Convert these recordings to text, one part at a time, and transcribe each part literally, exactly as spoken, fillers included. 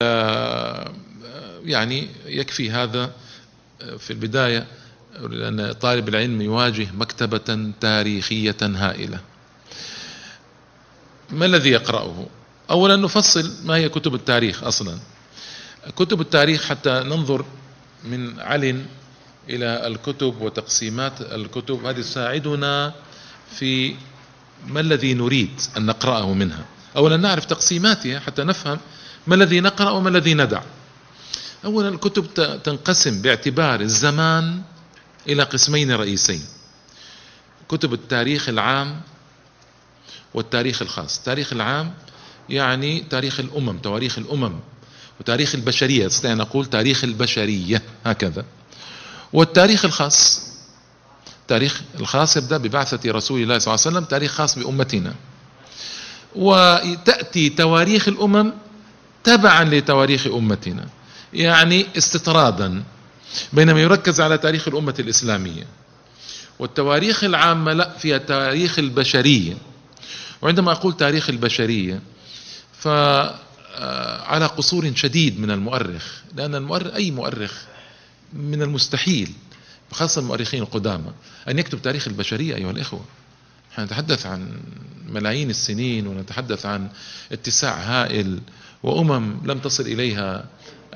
يعني يكفي هذا في البداية، لأن طالب العلم يواجه مكتبة تاريخية هائلة. ما الذي يقرأه؟ أولا نفصل ما هي كتب التاريخ أصلا. كتب التاريخ حتى ننظر من علن إلى الكتب وتقسيمات الكتب، هذه تساعدنا في ما الذي نريد أن نقرأه منها. أولا نعرف تقسيماتها حتى نفهم ما الذي نقرأ وما الذي ندع. أولا الكتب تنقسم باعتبار الزمان إلى قسمين رئيسين: كتب التاريخ العام والتاريخ الخاص. التاريخ العام يعني تاريخ الأمم، تواريخ الأمم وتاريخ البشرية، نستطيع نقول تاريخ البشرية هكذا. والتاريخ الخاص، تاريخ الخاص يبدأ ببعثة رسول الله صلى الله عليه وسلم، تاريخ خاص بأمتنا. وتأتي تواريخ الأمم تبعا لتواريخ أمتنا، يعني استطرادا، بينما يركز على تاريخ الأمة الإسلامية. والتواريخ العامة لا، فيها تاريخ البشرية. وعندما أقول تاريخ البشرية فعلى قصور شديد من المؤرخ، لأن المؤرخ أي مؤرخ من المستحيل، خاصة المؤرخين القدامى، أن يكتب تاريخ البشرية. أيها الإخوة، نحن نتحدث عن ملايين السنين، ونتحدث عن اتساع هائل وأمم لم تصل إليها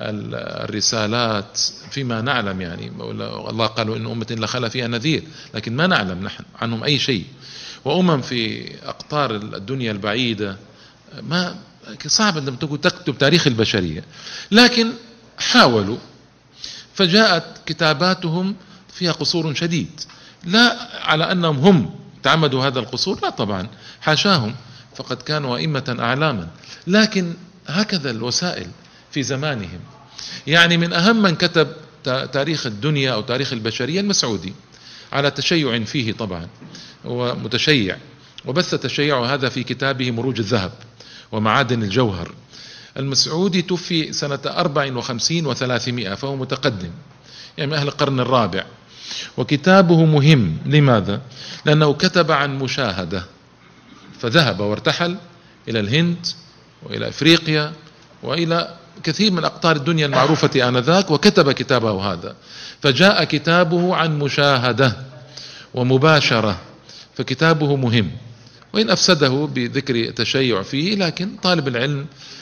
الرسالات فيما نعلم. يعني الله قالوا إن أمة إلا خلا فيها نذير، لكن ما نعلم نحن عنهم أي شيء. وأمم في أقطار الدنيا البعيدة، ما صعب أن تكتب تاريخ البشرية. لكن حاولوا، فجاءت كتاباتهم فيها قصور شديد، لا على أنهم هم تعمدوا هذا القصور، لا طبعا، حاشاهم، فقد كانوا أئمة أعلاما، لكن هكذا الوسائل في زمانهم. يعني من أهم من كتب تاريخ الدنيا أو تاريخ البشرية المسعودي، على تشيع فيه طبعا، هو متشيع، وبث تشيع هذا في كتابه مروج الذهب ومعادن الجوهر. المسعودي توفي سنة أربع وخمسين وثلاثمائة، فهو متقدم، يعني من أهل القرن الرابع. وكتابه مهم، لماذا؟ لأنه كتب عن مشاهدة، فذهب وارتحل إلى الهند وإلى إفريقيا وإلى كثير من أقطار الدنيا المعروفة آنذاك، وكتب كتابه هذا. فجاء كتابه عن مشاهدة ومباشرة، فكتابه مهم، وإن أفسده بذكر تشيع فيه. لكن طالب العلم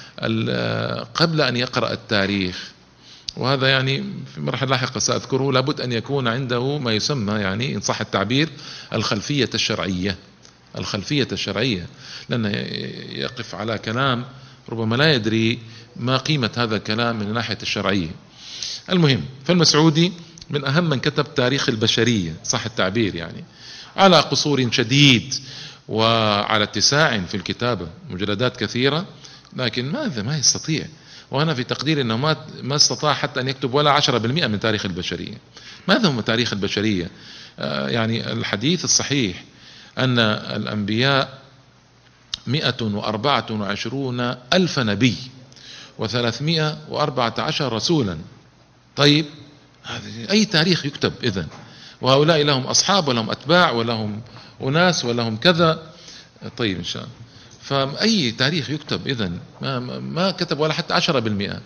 قبل أن يقرأ التاريخ، وهذا يعني في مرحلة لاحقة سأذكره، لابد أن يكون عنده ما يسمى، يعني إن صح التعبير، الخلفية الشرعية. الخلفية الشرعية، لأنه يقف على كلام ربما لا يدري ما قيمة هذا الكلام من الناحية الشرعية. المهم، فالمسعودي من أهم من كتب تاريخ البشرية، صح التعبير، يعني على قصور شديد وعلى اتساع في الكتابة، مجلدات كثيرة، لكن ماذا ما يستطيع. وأنا في تقدير أنه ما ما استطاع حتى أن يكتب ولا عشرة بالمئة من تاريخ البشرية. ماذا هو تاريخ البشرية؟ آه يعني الحديث الصحيح أن الأنبياء مئة وأربعة وعشرون ألف نبي وثلاثمائة وأربعة عشر رسولا. طيب أي تاريخ يكتب إذن؟ وهؤلاء لهم أصحاب ولهم أتباع ولهم أناس ولهم كذا. طيب إن شاء الله، فأي تاريخ يكتب إذن؟ ما, ما كتب ولا حتى عشرة بالمئة.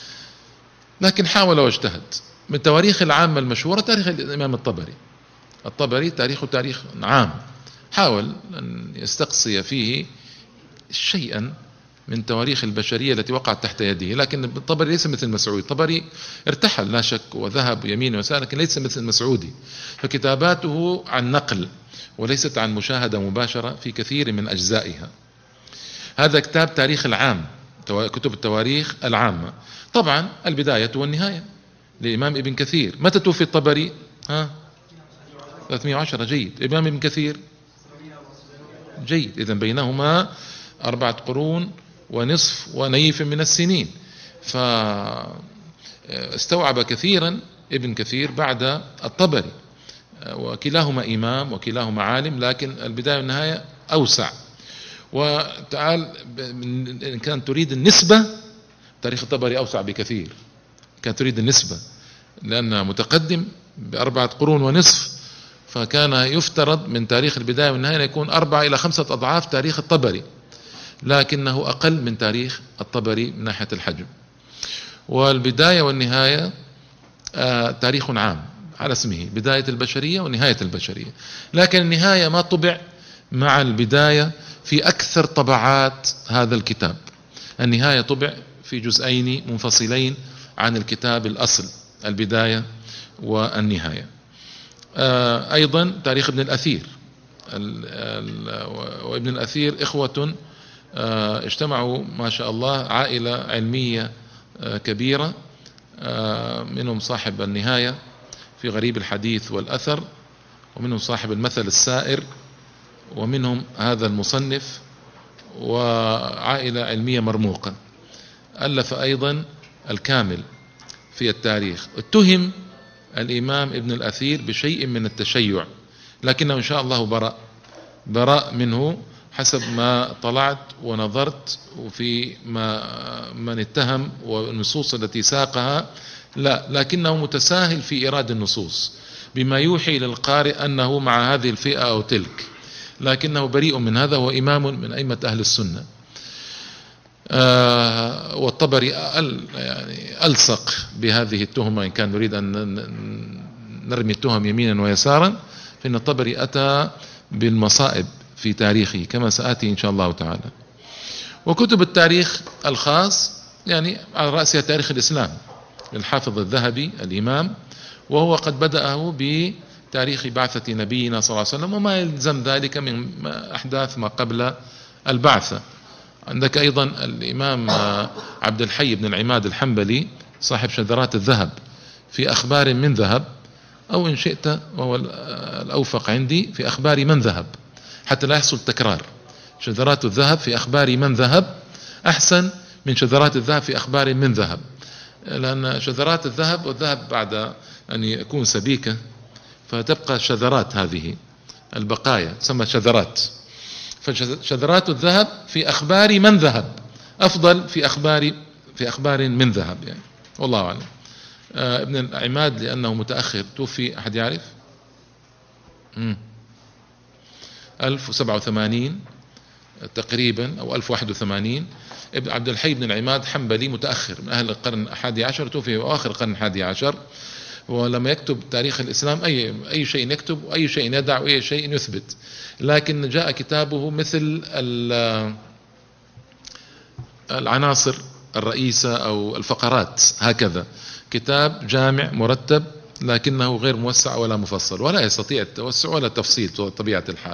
لكن حاول واجتهد. من التواريخ العامة المشهورة تاريخ الإمام الطبري. الطبري تاريخه تاريخ عام، حاول أن يستقصي فيه شيئا من تواريخ البشرية التي وقعت تحت يده. لكن الطبري ليس مثل مسعود، الطبري ارتحل لا شك وذهب يمين ويسار، لكن ليس مثل مسعودي. فكتاباته عن نقل وليست عن مشاهدة مباشرة في كثير من أجزائها. هذا كتاب تاريخ العام، كتب التواريخ العامة. طبعا البداية والنهاية لإمام ابن كثير. متى توفي الطبري؟ ها ثلاثمائة وعشرة. جيد. الإمام ابن كثير جيد، إذن بينهما أربعة قرون ونصف ونيف من السنين، فاستوعب كثيرا ابن كثير بعد الطبري، وكلاهما إمام وكلاهما عالم، لكن البداية والنهاية أوسع. وتعال إن كان تريد النسبة، تاريخ الطبري أوسع بكثير. كان تريد النسبة لأنه متقدم بأربعة قرون ونصف، فكان يفترض من تاريخ البداية والنهاية يكون أربعة إلى خمسة أضعاف تاريخ الطبري، لكنه أقل من تاريخ الطبري من ناحية الحجم. والبداية والنهاية تاريخ عام على اسمه، بداية البشرية ونهاية البشرية، لكن النهاية ما طبع مع البداية في أكثر طبعات هذا الكتاب. النهاية طبع في جزئين منفصلين عن الكتاب الأصل، البداية والنهاية. أيضا تاريخ ابن الأثير، وابن الأثير إخوة اجتمعوا ما شاء الله، عائلة علمية كبيرة، منهم صاحب النهاية في غريب الحديث والأثر، ومنهم صاحب المثل السائر، ومنهم هذا المصنف، وعائلة علمية مرموقة. ألف أيضا الكامل في التاريخ. اتهم الإمام ابن الأثير بشيء من التشيع، لكنه إن شاء الله براء براء منه حسب ما طلعت ونظرت، وفي ما من اتهم والنصوص التي ساقها لا، لكنه متساهل في إيراد النصوص بما يوحي للقارئ أنه مع هذه الفئة أو تلك، لكنه بريء من هذا، وإمام من أئمة أهل السنة. آه والطبري يعني ألصق بهذه التهمة، إن كان نريد أن نرمي التهم يمينا ويسارا، فإن الطبري أتى بالمصائب في تاريخه كما سآتي إن شاء الله تعالى. وكتب التاريخ الخاص يعني على رأسها تاريخ الإسلام للحافظ الذهبي الإمام، وهو قد بدأه بتاريخ بعثة نبينا صلى الله عليه وسلم وما يلزم ذلك من أحداث ما قبل البعثة. عندك أيضا الإمام عبد الحي بن العماد الحنبلي صاحب شذرات الذهب في أخبار من ذهب، أو إن شئت وهو الأوفق عندي في أخبار من ذهب، حتى لا يحصل تكرار. شذرات الذهب في أخبار من ذهب أحسن من شذرات الذهب في أخبار من ذهب، لأن شذرات الذهب، والذهب بعد أن يكون سبيكة فتبقى شذرات، هذه البقايا تسمى شذرات. فشذرات الذهب في أخبار من ذهب أفضل في أخبار في أخبار من ذهب يعني، والله أعلم. آه ابن العماد لأنه متأخر، توفي أحد يعرف؟ ألف وسبعة وثمانين تقريبا أو ألف وواحد وثمانين. ابن عبد الحي بن العماد حنبلي متأخر من أهل القرن الحادي عشر، توفي في آخر القرن الحادي عشر. ولما يكتب تاريخ الإسلام أي أي شيء يكتب وأي شيء يدع وأي شيء يثبت، لكن جاء كتابه مثل العناصر الرئيسة أو الفقرات، هكذا كتاب جامع مرتب، لكنه غير موسع ولا مفصل، ولا يستطيع التوسع ولا التفصيل طبيعة الحال.